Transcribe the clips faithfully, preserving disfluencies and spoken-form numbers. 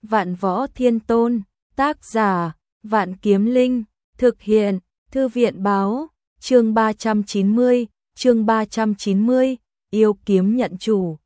Vạn Võ Thiên Tôn, tác giả, Vạn Kiếm Linh, thực hiện, Thư viện báo, chương ba trăm chín mươi, chương ba trăm chín mươi, yêu kiếm nhận chủ.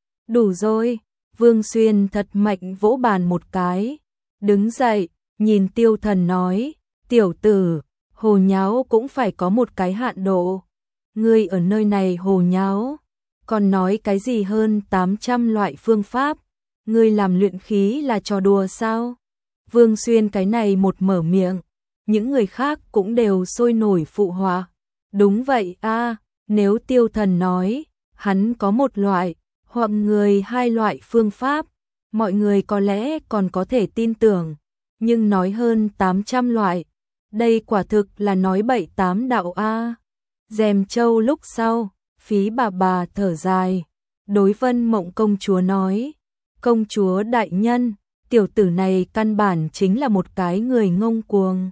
Đủ rồi, Vương Xuyên thật mạnh vỗ bàn một cái, đứng dậy, nhìn Tiêu Thần nói, tiểu tử, hồ nháo cũng phải có một cái hạn độ. Ngươi ở nơi này hồ nháo, còn nói cái gì hơn tám trăm loại phương pháp, ngươi làm luyện khí là trò đùa sao? Vương Xuyên cái này một mở miệng, những người khác cũng đều sôi nổi phụ họa. Đúng vậy a, nếu Tiêu Thần nói, hắn có một loại, hoặc người hai loại phương pháp, mọi người có lẽ còn có thể tin tưởng, nhưng nói hơn tám trăm loại, đây quả thực là nói bậy tám đạo a. Dèm Châu lúc sau, Phí bà bà thở dài, đối Vân Mộng công chúa nói, công chúa đại nhân, tiểu tử này căn bản chính là một cái người ngông cuồng.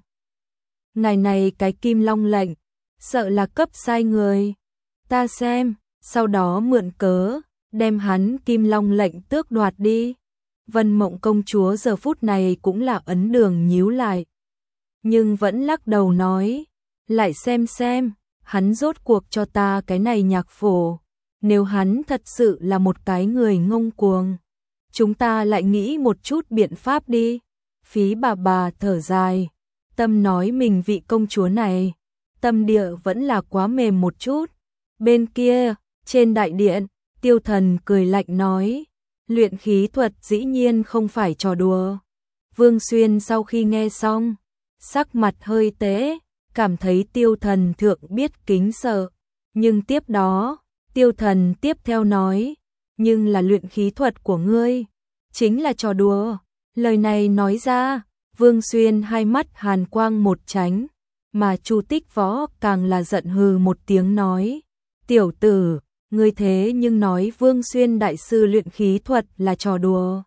Ngày này cái Kim Long lệnh, sợ là cấp sai người. Ta xem, sau đó mượn cớ, đem hắn Kim Long lệnh tước đoạt đi. Vân Mộng công chúa giờ phút này cũng là ấn đường nhíu lại. Nhưng vẫn lắc đầu nói, lại xem xem, hắn rốt cuộc cho ta cái này nhạc phổ. Nếu hắn thật sự là một cái người ngông cuồng, chúng ta lại nghĩ một chút biện pháp đi. Phí bà bà thở dài, tâm nói mình vị công chúa này, tâm địa vẫn là quá mềm một chút. Bên kia, trên đại điện, Tiêu Thần cười lạnh nói, luyện khí thuật dĩ nhiên không phải trò đùa. Vương Xuyên sau khi nghe xong, sắc mặt hơi tế, cảm thấy Tiêu Thần thượng biết kính sợ. Nhưng tiếp đó, Tiêu Thần tiếp theo nói, nhưng là luyện khí thuật của ngươi, chính là trò đùa. Lời này nói ra, Vương Xuyên hai mắt hàn quang một tránh, mà Chu Tích Võ càng là giận hừ một tiếng nói, tiểu tử, ngươi thế nhưng nói Vương Xuyên đại sư luyện khí thuật là trò đùa.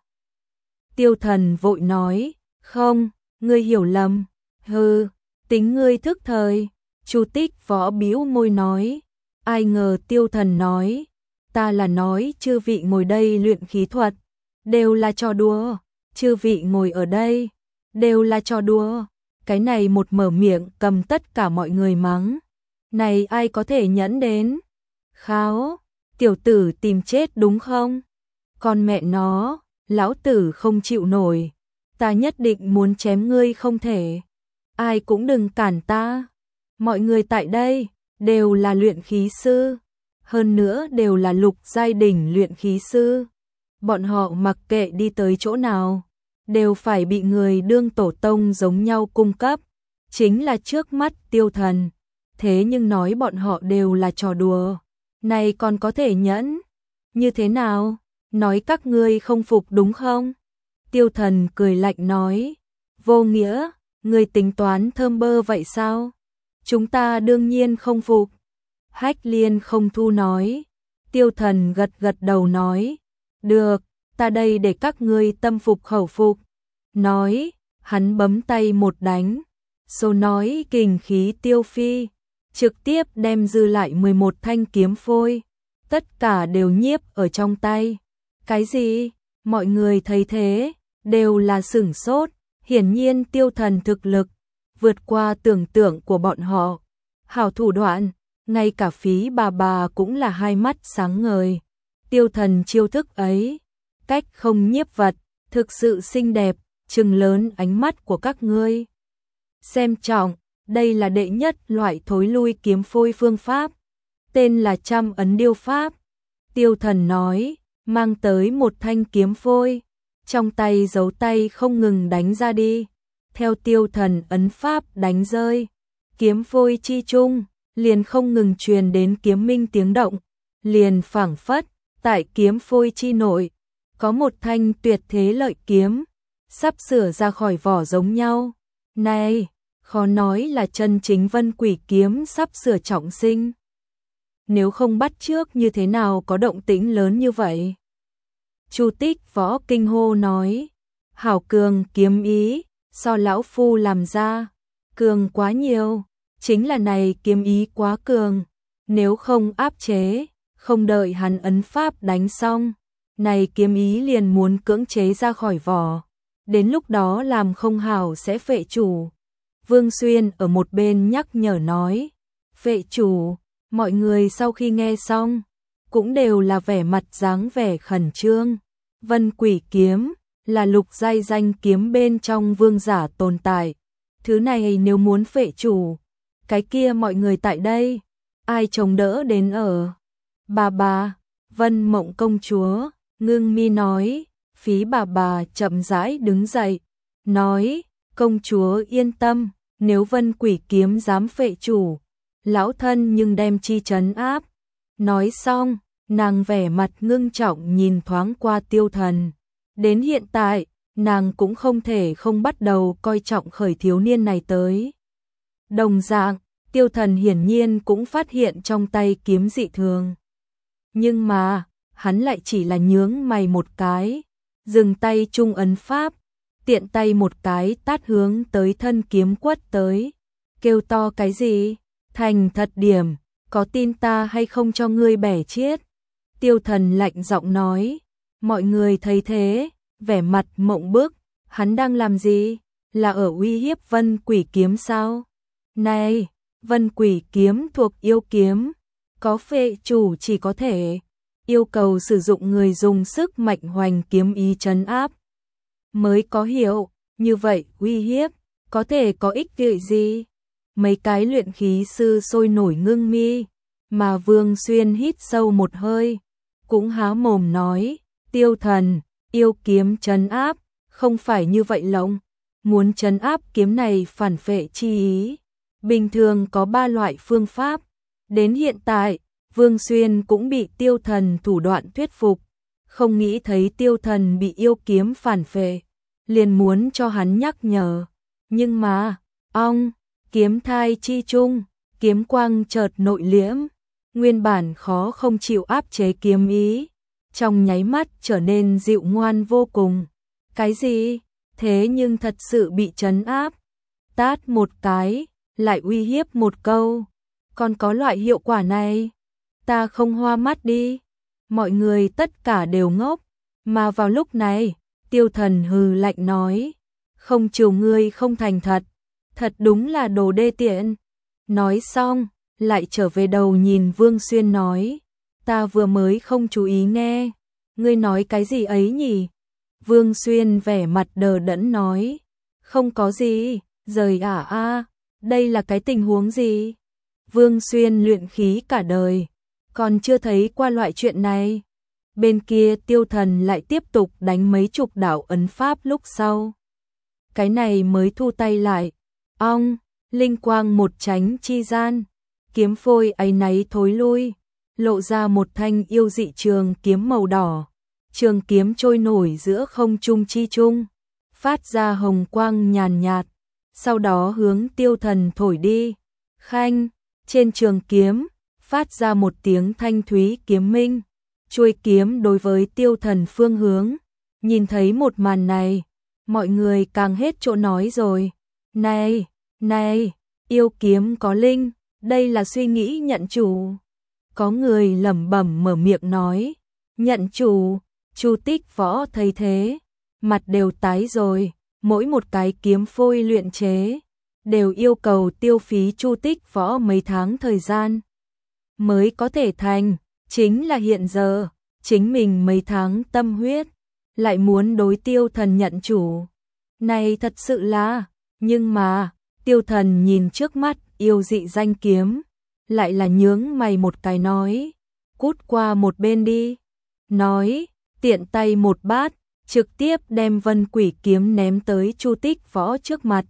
Tiêu Thần vội nói, không, ngươi hiểu lầm, hừ, tính ngươi thức thời. Chu Tích Võ bĩu môi nói, ai ngờ Tiêu Thần nói, ta là nói chư vị ngồi đây luyện khí thuật, đều là trò đùa, chư vị ngồi ở đây, đều là trò đùa. Cái này một mở miệng cầm tất cả mọi người mắng, này ai có thể nhẫn đến. Kháo, tiểu tử tìm chết đúng không? Con mẹ nó, lão tử không chịu nổi, ta nhất định muốn chém ngươi không thể. Ai cũng đừng cản ta. Mọi người tại đây đều là luyện khí sư, hơn nữa đều là lục giai đỉnh luyện khí sư. Bọn họ mặc kệ đi tới chỗ nào, đều phải bị người đương tổ tông giống nhau cung cấp. Chính là trước mắt Tiêu Thần, thế nhưng nói bọn họ đều là trò đùa, này còn có thể nhẫn. Như thế nào? Nói các ngươi không phục đúng không? Tiêu Thần cười lạnh nói, vô nghĩa, ngươi tính toán thơm bơ vậy sao? Chúng ta đương nhiên không phục. Hách Liên không thu nói. Tiêu Thần gật gật đầu nói, được, ta đây để các ngươi tâm phục khẩu phục. Nói, hắn bấm tay một đánh, số nói kình khí tiêu phi, trực tiếp đem dư lại mười một thanh kiếm phôi, tất cả đều nhiếp ở trong tay. Cái gì? Mọi người thấy thế, đều là sửng sốt, hiển nhiên Tiêu Thần thực lực vượt qua tưởng tượng của bọn họ. Hảo thủ đoạn, ngay cả Phí bà bà cũng là hai mắt sáng ngời. Tiêu Thần chiêu thức ấy, cách không nhiếp vật, thực sự xinh đẹp, trừng lớn ánh mắt của các ngươi. Xem trọng, đây là đệ nhất loại thối lui kiếm phôi phương pháp, tên là trăm ấn điêu pháp. Tiêu Thần nói, mang tới một thanh kiếm phôi, trong tay giấu tay không ngừng đánh ra đi. Theo Tiêu Thần ấn pháp đánh rơi, kiếm phôi chi chung, liền không ngừng truyền đến kiếm minh tiếng động, liền phảng phất, tại kiếm phôi chi nội, có một thanh tuyệt thế lợi kiếm, sắp sửa ra khỏi vỏ giống nhau. Này, khó nói là chân chính Vân Quỷ kiếm sắp sửa trọng sinh. Nếu không bắt trước như thế nào có động tĩnh lớn như vậy? Chu Tích Võ kinh hô nói, hảo cường kiếm ý, so lão phu làm ra, cường quá nhiều, chính là này kiếm ý quá cường, nếu không áp chế, không đợi hắn ấn pháp đánh xong, này kiếm ý liền muốn cưỡng chế ra khỏi vỏ. đến lúc đó làm không hảo sẽ phệ chủ. Vương Xuyên ở một bên nhắc nhở nói, phệ chủ, mọi người sau khi nghe xong, cũng đều là vẻ mặt dáng vẻ khẩn trương. Vân Quỷ Kiếm là lục giai danh kiếm bên trong vương giả tồn tại. Thứ này nếu muốn phệ chủ, cái kia mọi người tại đây, ai chống đỡ đến ở. Bà bà, Vân Mộng công chúa, ngưng mi nói, phí bà bà chậm rãi đứng dậy, nói, công chúa yên tâm, nếu Vân Quỷ Kiếm dám phệ chủ, lão thân nhưng đem chi trấn áp. Nói xong, nàng vẻ mặt ngưng trọng nhìn thoáng qua Tiêu Thần. Đến hiện tại, nàng cũng không thể không bắt đầu coi trọng khởi thiếu niên này tới. Đồng dạng, Tiêu Thần hiển nhiên cũng phát hiện trong tay kiếm dị thường. Nhưng mà, hắn lại chỉ là nhướng mày một cái, dừng tay trung ấn pháp, tiện tay một cái tát hướng tới thân kiếm quất tới. Kêu to cái gì? Thành thật điểm, có tin ta hay không cho ngươi bẻ chết? Tiêu Thần lạnh giọng nói. Mọi người thấy thế, vẻ mặt mộng bức, hắn đang làm gì? Là ở uy hiếp Vân Quỷ Kiếm sao? Này, Vân Quỷ Kiếm thuộc yêu kiếm, có phệ chủ chỉ có thể yêu cầu sử dụng người dùng sức mạnh hoành kiếm ý trấn áp mới có hiệu, như vậy uy hiếp có thể có ích lợi gì? Mấy cái luyện khí sư sôi nổi ngưng mi, mà Vương Xuyên hít sâu một hơi, cũng há mồm nói, Tiêu Thần, yêu kiếm trấn áp, không phải như vậy lộng, muốn trấn áp kiếm này phản phệ chi ý. Bình thường có ba loại phương pháp, đến hiện tại, Vương Xuyên cũng bị Tiêu Thần thủ đoạn thuyết phục, không nghĩ thấy Tiêu Thần bị yêu kiếm phản phệ, liền muốn cho hắn nhắc nhở. Nhưng mà, ong, kiếm thai chi chung, kiếm quang chợt nội liễm, nguyên bản khó không chịu áp chế kiếm ý, trong nháy mắt trở nên dịu ngoan vô cùng. Cái gì? Thế nhưng thật sự bị trấn áp. Tát một cái, lại uy hiếp một câu. Còn có loại hiệu quả này? Ta không hoa mắt đi. Mọi người tất cả đều ngốc. Mà vào lúc này, Tiêu Thần hừ lạnh nói. Không chiều ngươi không thành thật. Thật đúng là đồ đê tiện. Nói xong, lại trở về đầu nhìn Vương Xuyên nói. Ta vừa mới không chú ý nghe. Ngươi nói cái gì ấy nhỉ? Vương Xuyên vẻ mặt đờ đẫn nói. Không có gì, rời ả a, đây là cái tình huống gì? Vương Xuyên luyện khí cả đời, còn chưa thấy qua loại chuyện này. Bên kia Tiêu Thần lại tiếp tục đánh mấy chục đạo ấn pháp lúc sau. Cái này mới thu tay lại. Ong, linh quang một tránh chi gian, kiếm phôi áy náy thối lui, lộ ra một thanh yêu dị trường kiếm màu đỏ. Trường kiếm trôi nổi giữa không trung chi trung, phát ra hồng quang nhàn nhạt, sau đó hướng Tiêu Thần thổi đi. Khanh, trên trường kiếm, phát ra một tiếng thanh thúy kiếm minh, chuôi kiếm đối với Tiêu Thần phương hướng. Nhìn thấy một màn này, mọi người càng hết chỗ nói rồi. Này, này, yêu kiếm có linh, đây là suy nghĩ nhận chủ. Có người lẩm bẩm mở miệng nói, nhận chủ. Chu Tích Võ thấy thế, mặt đều tái rồi, mỗi một cái kiếm phôi luyện chế, đều yêu cầu tiêu phí Chu Tích Võ mấy tháng thời gian mới có thể thành, chính là hiện giờ, chính mình mấy tháng tâm huyết, lại muốn đối Tiêu Thần nhận chủ. Này thật sự là, nhưng mà, Tiêu Thần nhìn trước mắt yêu dị danh kiếm, lại là nhướng mày một cái nói, cút qua một bên đi, nói, tiện tay một bát, trực tiếp đem Vân Quỷ Kiếm ném tới Chu Tích Võ trước mặt.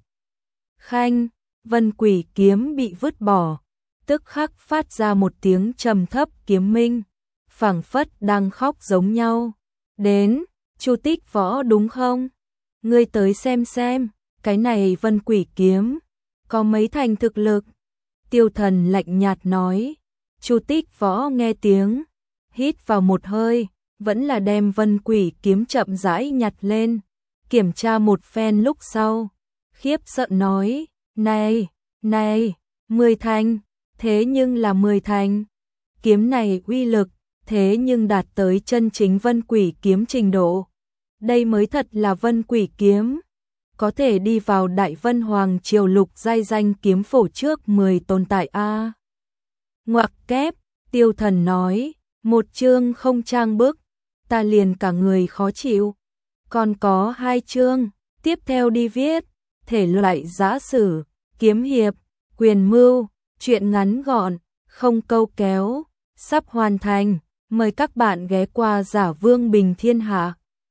Khanh, Vân Quỷ Kiếm bị vứt bỏ, tức khắc phát ra một tiếng trầm thấp kiếm minh, phảng phất đang khóc giống nhau. Đến, Chu Tích Võ đúng không? Ngươi tới xem xem, cái này Vân Quỷ Kiếm có mấy thành thực lực? Tiêu Thần lạnh nhạt nói. Chu Tích Võ nghe tiếng, hít vào một hơi, vẫn là đem Vân Quỷ Kiếm chậm rãi nhặt lên, kiểm tra một phen lúc sau, khiếp sợ nói, này, này, mười thành, thế nhưng là mười thành, kiếm này uy lực, thế nhưng đạt tới chân chính Vân Quỷ Kiếm trình độ. Đây mới thật là Vân Quỷ kiếm, có thể đi vào Đại Vân Hoàng Triều lục giai danh kiếm phổ trước mười tồn tại a. Ngoặc kép, Tiêu Thần nói, một chương không trang bức, ta liền cả người khó chịu. Còn có hai chương, tiếp theo đi viết, thể loại giã sử, kiếm hiệp, quyền mưu, truyện ngắn gọn, không câu kéo, sắp hoàn thành, mời các bạn ghé qua Giả Vương Bình Thiên Hạ.